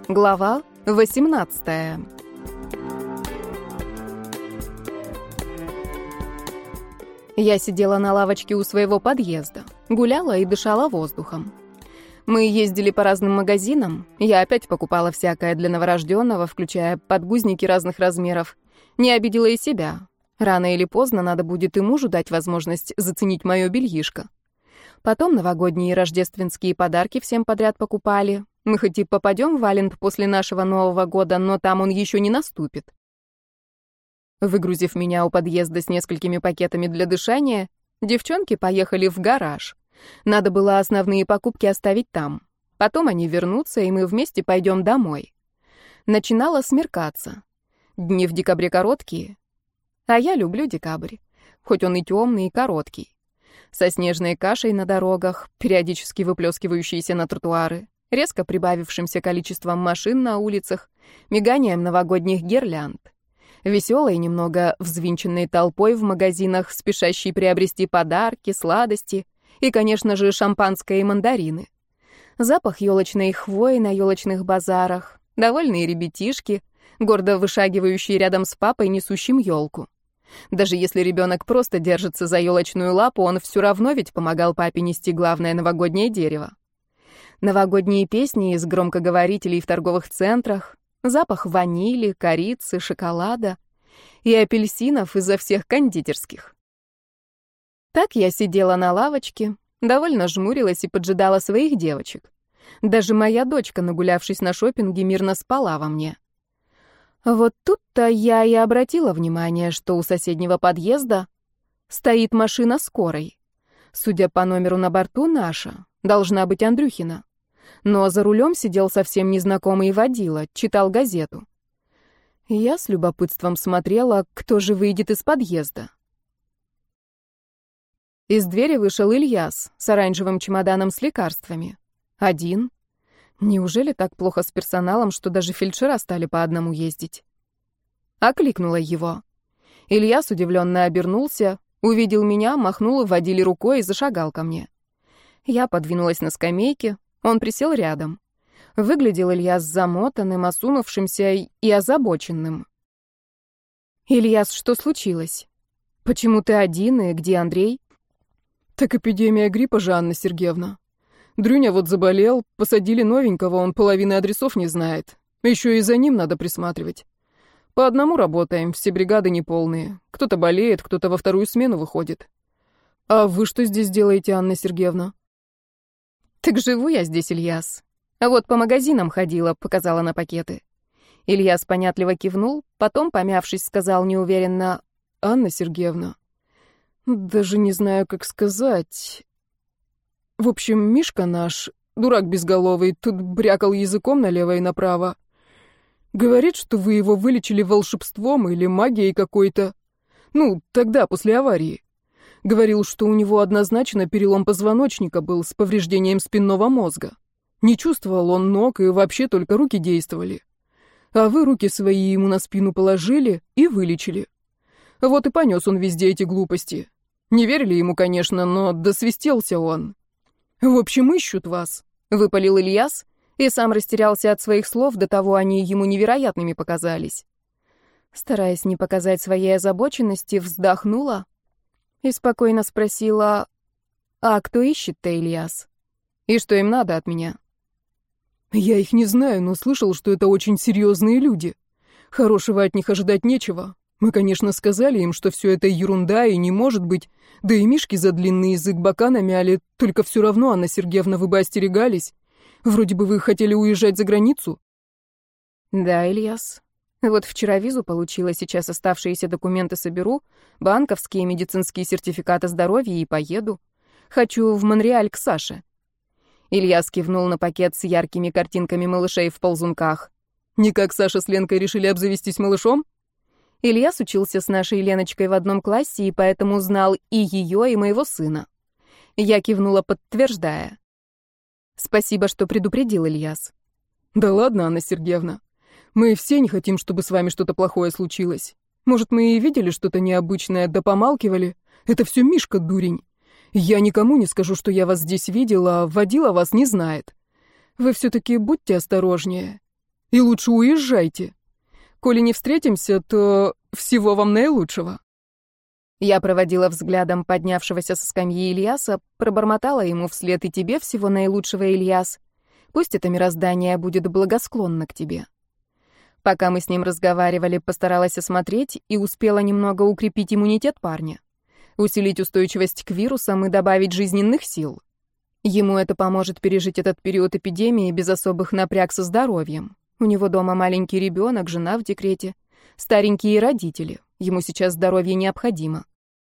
Глава 18. Я сидела на лавочке у своего подъезда, гуляла и дышала воздухом. Мы ездили по разным магазинам, я опять покупала всякое для новорожденного, включая подгузники разных размеров. Не обидела и себя. Рано или поздно надо будет и мужу дать возможность заценить мое бельишко. Потом новогодние и рождественские подарки всем подряд покупали. Мы хоть и попадем в Валенд после нашего Нового года, но там он еще не наступит. Выгрузив меня у подъезда с несколькими пакетами для дышания, девчонки поехали в гараж. Надо было основные покупки оставить там. Потом они вернутся, и мы вместе пойдем домой. Начинало смеркаться. Дни в декабре короткие. А я люблю декабрь, хоть он и темный, и короткий. Со снежной кашей на дорогах, периодически выплескивающейся на тротуары, резко прибавившимся количеством машин на улицах, миганием новогодних гирлянд, веселой, немного взвинченной толпой в магазинах, спешащей приобрести подарки, сладости и, конечно же, шампанское и мандарины. Запах елочной хвои на елочных базарах, довольные ребятишки, гордо вышагивающие рядом с папой, несущим елку. Даже если ребенок просто держится за елочную лапу, он все равно ведь помогал папе нести главное новогоднее дерево. Новогодние песни из громкоговорителей в торговых центрах, запах ванили, корицы, шоколада и апельсинов изо всех кондитерских. Так я сидела на лавочке, довольно жмурилась и поджидала своих девочек. Даже моя дочка, нагулявшись на шопинге, мирно спала во мне. Вот тут-то я и обратила внимание, что у соседнего подъезда стоит машина скорой. Судя по номеру на борту, наша, должна быть Андрюхина. Но за рулем сидел совсем незнакомый водила, читал газету. Я с любопытством смотрела, кто же выйдет из подъезда. Из двери вышел Ильяс с оранжевым чемоданом с лекарствами. Один. Неужели так плохо с персоналом, что даже фельдшера стали по одному ездить? Окликнула его. Ильяс удивленно обернулся, увидел меня, махнул водиле рукой и зашагал ко мне. Я подвинулась на скамейке, он присел рядом. Выглядел Ильяс замотанным, осунувшимся и озабоченным. «Ильяс, что случилось? Почему ты один, и где Андрей?» «Так эпидемия гриппа же, Анна Сергеевна. Дрюня вот заболел, посадили новенького, он половины адресов не знает. Еще и за ним надо присматривать. По одному работаем, все бригады неполные. Кто-то болеет, кто-то во вторую смену выходит. А вы что здесь делаете, Анна Сергеевна?» «Так живу я здесь, Ильяс. А вот по магазинам ходила», — показала на пакеты. Ильяс понятливо кивнул, потом, помявшись, сказал неуверенно: «Анна Сергеевна, даже не знаю, как сказать. В общем, Мишка наш, дурак безголовый, тут брякал языком налево и направо. Говорит, что вы его вылечили волшебством или магией какой-то. Ну, тогда, после аварии. Говорил, что у него однозначно перелом позвоночника был с повреждением спинного мозга. Не чувствовал он ног, и вообще только руки действовали. А вы руки свои ему на спину положили и вылечили. Вот и понес он везде эти глупости. Не верили ему, конечно, но досвистелся он. В общем, ищут вас», — выпалил Ильяс, и сам растерялся от своих слов, до того они ему невероятными показались. Стараясь не показать своей озабоченности, вздохнула и спокойно спросила: «А кто ищет-то, Ильяс? И что им надо от меня?» «Я их не знаю, но слышал, что это очень серьезные люди. Хорошего от них ожидать нечего. Мы, конечно, сказали им, что все это ерунда и не может быть, да и Мишки за длинный язык бока намяли, только все равно, Анна Сергеевна, вы бы остерегались. Вроде бы вы хотели уезжать за границу». «Да, Ильяс. Вот вчера визу получила, сейчас оставшиеся документы соберу, банковские, медицинские сертификаты здоровья и поеду. Хочу в Монреаль к Саше». Ильяс кивнул на пакет с яркими картинками малышей в ползунках. «Не как Саша с Ленкой решили обзавестись малышом?» Ильяс учился с нашей Леночкой в одном классе, и поэтому знал и ее, и моего сына. Я кивнула, подтверждая. «Спасибо, что предупредил, Ильяс». «Да ладно, Анна Сергеевна. Мы все не хотим, чтобы с вами что-то плохое случилось. Может, мы и видели что-то необычное, да помалкивали. Это все Мишка, дурень. Я никому не скажу, что я вас здесь видела, а водила вас не знает. Вы все-таки будьте осторожнее. И лучше уезжайте. Коли не встретимся, то всего вам наилучшего». Я проводила взглядом поднявшегося со скамьи Ильяса, пробормотала ему вслед: «И тебе всего наилучшего, Ильяс. Пусть это мироздание будет благосклонно к тебе». Пока мы с ним разговаривали, постаралась осмотреть и успела немного укрепить иммунитет парня, усилить устойчивость к вирусам и добавить жизненных сил. Ему это поможет пережить этот период эпидемии без особых напряг со здоровьем. У него дома маленький ребенок, жена в декрете, старенькие родители. Ему сейчас здоровье необходимо.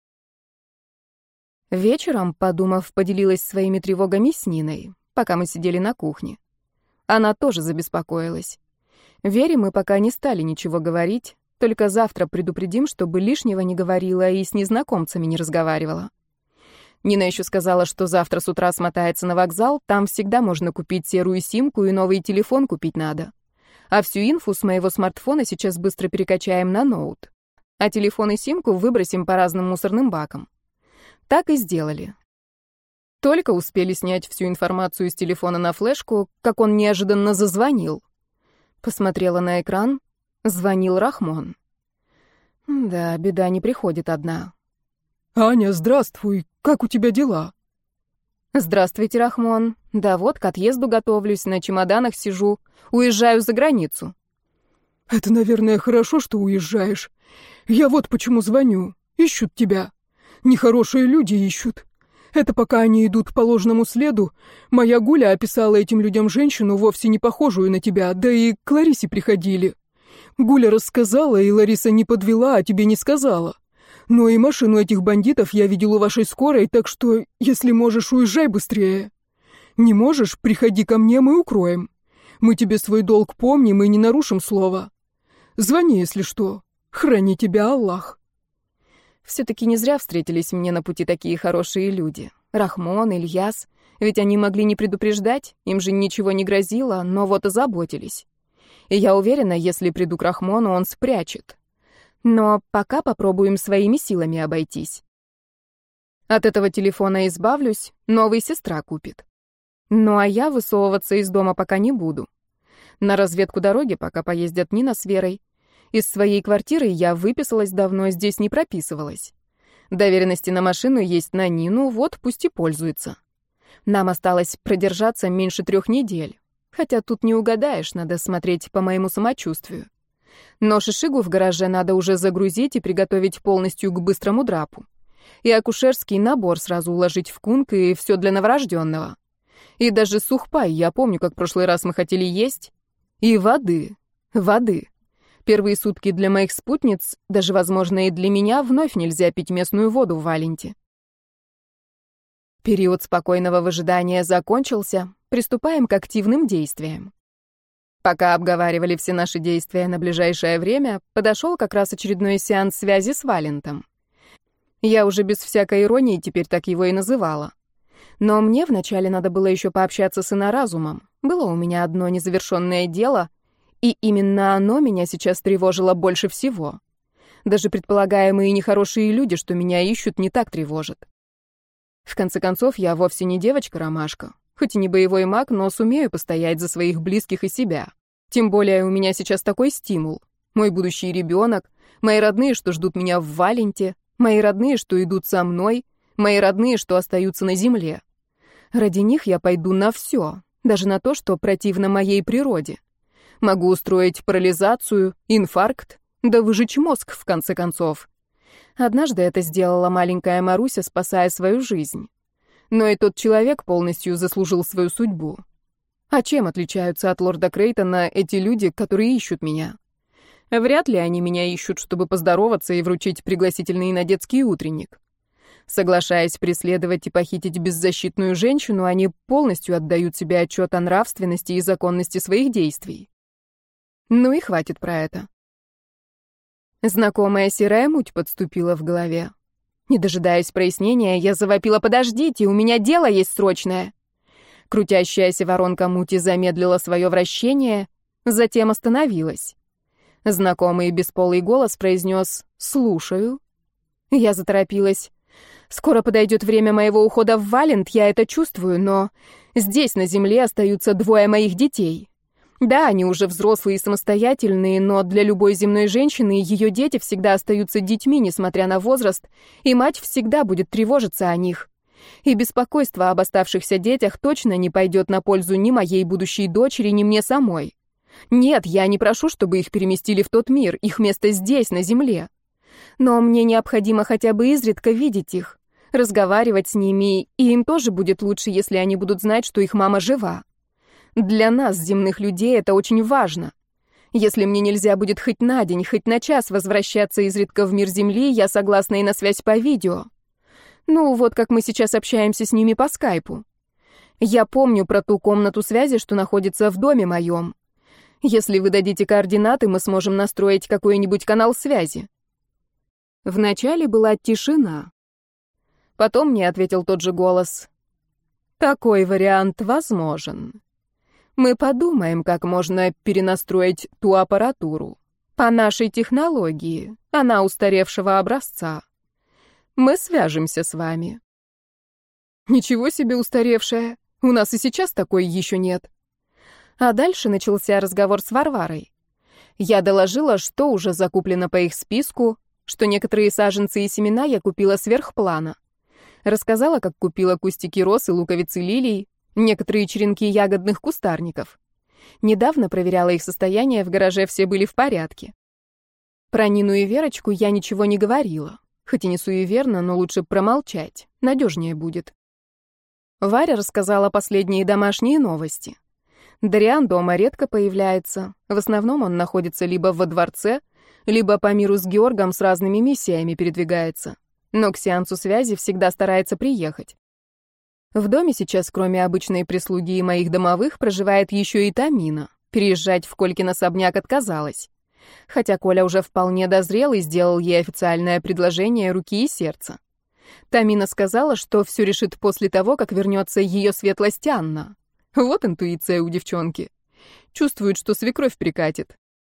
Вечером, подумав, поделилась своими тревогами с Ниной, пока мы сидели на кухне. Она тоже забеспокоилась. Вере мы пока не стали ничего говорить, только завтра предупредим, чтобы лишнего не говорила и с незнакомцами не разговаривала. Нина еще сказала, что завтра с утра смотается на вокзал, там всегда можно купить серую симку и новый телефон купить надо. А всю инфу с моего смартфона сейчас быстро перекачаем на ноут. А телефон и симку выбросим по разным мусорным бакам. Так и сделали. Только успели снять всю информацию с телефона на флешку, как он неожиданно зазвонил. Посмотрела на экран. Звонил Рахмон. Да, беда не приходит одна. «Аня, здравствуй. Как у тебя дела?» «Здравствуйте, Рахмон. Да вот, к отъезду готовлюсь, на чемоданах сижу. Уезжаю за границу». «Это, наверное, хорошо, что уезжаешь. Я вот почему звоню. Ищут тебя. Нехорошие люди ищут. Это пока они идут по ложному следу. Моя Гуля описала этим людям женщину, вовсе не похожую на тебя, да и к Ларисе приходили. Гуля рассказала, и Лариса не подвела, а тебе не сказала. Но и машину этих бандитов я видел у вашей скорой, так что, если можешь, уезжай быстрее. Не можешь, приходи ко мне, мы укроем. Мы тебе свой долг помним и не нарушим слова. Звони, если что. Храни тебя Аллах». Все-таки не зря встретились мне на пути такие хорошие люди. Рахмон, Ильяс. Ведь они могли не предупреждать, им же ничего не грозило, но вот озаботились. И я уверена, если приду к Рахмону, он спрячет. Но пока попробуем своими силами обойтись. От этого телефона избавлюсь, новый сестра купит. Ну а я высовываться из дома пока не буду. На разведку дороги пока поездят Нина с Верой. Из своей квартиры я выписалась давно, здесь не прописывалась. Доверенности на машину есть на Нину, вот пусть и пользуется. Нам осталось продержаться меньше 3 недель. Хотя тут не угадаешь, надо смотреть по моему самочувствию. Но шишигу в гараже надо уже загрузить и приготовить полностью к быстрому драпу. И акушерский набор сразу уложить в кунг, и все для новорожденного. И даже сухпай, я помню, как в прошлый раз мы хотели есть. И воды. Первые сутки для моих спутниц, даже, возможно, и для меня, вновь нельзя пить местную воду в Валенте. Период спокойного выжидания закончился, приступаем к активным действиям. Пока обговаривали все наши действия на ближайшее время, подошел как раз очередной сеанс связи с Валентом. Я уже без всякой иронии теперь так его и называла. Но мне вначале надо было еще пообщаться с иноразумом. Было у меня одно незавершенное дело, и именно оно меня сейчас тревожило больше всего. Даже предполагаемые нехорошие люди, что меня ищут, не так тревожат. В конце концов, я вовсе не девочка-ромашка. Хоть и не боевой маг, но сумею постоять за своих близких и себя. Тем более у меня сейчас такой стимул. Мой будущий ребенок, мои родные, что ждут меня в Валенте, мои родные, что идут со мной, мои родные, что остаются на земле. Ради них я пойду на все, даже на то, что противно моей природе. Могу устроить парализацию, инфаркт, да выжечь мозг, в конце концов. Однажды это сделала маленькая Маруся, спасая свою жизнь. Но и тот человек полностью заслужил свою судьбу. А чем отличаются от лорда Крейтона эти люди, которые ищут меня? Вряд ли они меня ищут, чтобы поздороваться и вручить пригласительный на детский утренник. Соглашаясь преследовать и похитить беззащитную женщину, они полностью отдают себе отчет о нравственности и законности своих действий. Ну и хватит про это. Знакомая серая муть подступила в голове. Не дожидаясь прояснения, я завопила: «Подождите, у меня дело есть срочное!» Крутящаяся воронка мути замедлила свое вращение, затем остановилась. Знакомый бесполый голос произнес: «Слушаю». Я заторопилась. «Скоро подойдет время моего ухода в Валент, я это чувствую, но здесь, на земле, остаются 2 моих детей. Да, они уже взрослые и самостоятельные, но для любой земной женщины ее дети всегда остаются детьми, несмотря на возраст, и мать всегда будет тревожиться о них. И беспокойство об оставшихся детях точно не пойдет на пользу ни моей будущей дочери, ни мне самой. Нет, я не прошу, чтобы их переместили в тот мир, их место здесь, на земле. Но мне необходимо хотя бы изредка видеть их, разговаривать с ними, и им тоже будет лучше, если они будут знать, что их мама жива. Для нас, земных людей, это очень важно. Если мне нельзя будет хоть на день, хоть на час возвращаться изредка в мир Земли, я согласна и на связь по видео. Ну, вот как мы сейчас общаемся с ними по скайпу. Я помню про ту комнату связи, что находится в доме моем. Если вы дадите координаты, мы сможем настроить какой-нибудь канал связи. Вначале была тишина. Потом мне ответил тот же голос. Такой вариант возможен. Мы подумаем, как можно перенастроить ту аппаратуру. По нашей технологии, она устаревшего образца. Мы свяжемся с вами. Ничего себе устаревшая. У нас и сейчас такой еще нет. А дальше начался разговор с Варварой. Я доложила, что уже закуплено по их списку, что некоторые саженцы и семена я купила сверхплана. Рассказала, как купила кустики роз и луковицы лилий, некоторые черенки ягодных кустарников. Недавно проверяла их состояние, в гараже все были в порядке. Про Нину и Верочку я ничего не говорила. Хоть и не суеверно, но лучше промолчать. Надежнее будет. Варя рассказала последние домашние новости. Дариан дома редко появляется. В основном он находится либо во дворце, либо по миру с Георгом с разными миссиями передвигается. Но к сеансу связи всегда старается приехать. В доме сейчас, кроме обычной прислуги и моих домовых, проживает еще и Тамина. Переезжать в Колькин особняк отказалась. Хотя Коля уже вполне дозрел и сделал ей официальное предложение руки и сердца. Тамина сказала, что все решит после того, как вернется ее светлость Анна. Вот интуиция у девчонки. Чувствует, что свекровь прикатит.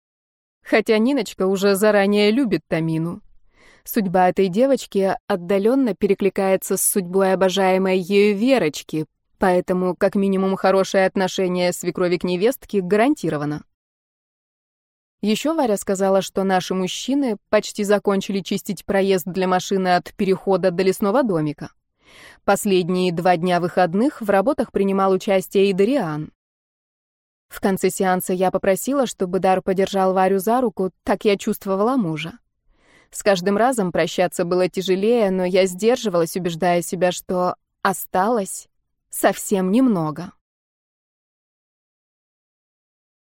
Хотя Ниночка уже заранее любит Тамину. Судьба этой девочки отдаленно перекликается с судьбой обожаемой ею Верочки, поэтому как минимум хорошее отношение свекрови к невестке гарантировано. Еще Варя сказала, что наши мужчины почти закончили чистить проезд для машины от перехода до лесного домика. Последние 2 дня выходных в работах принимал участие и Дариан. В конце сеанса я попросила, чтобы Дар подержал Варю за руку, так я чувствовала мужа. С каждым разом прощаться было тяжелее, но я сдерживалась, убеждая себя, что осталось совсем немного.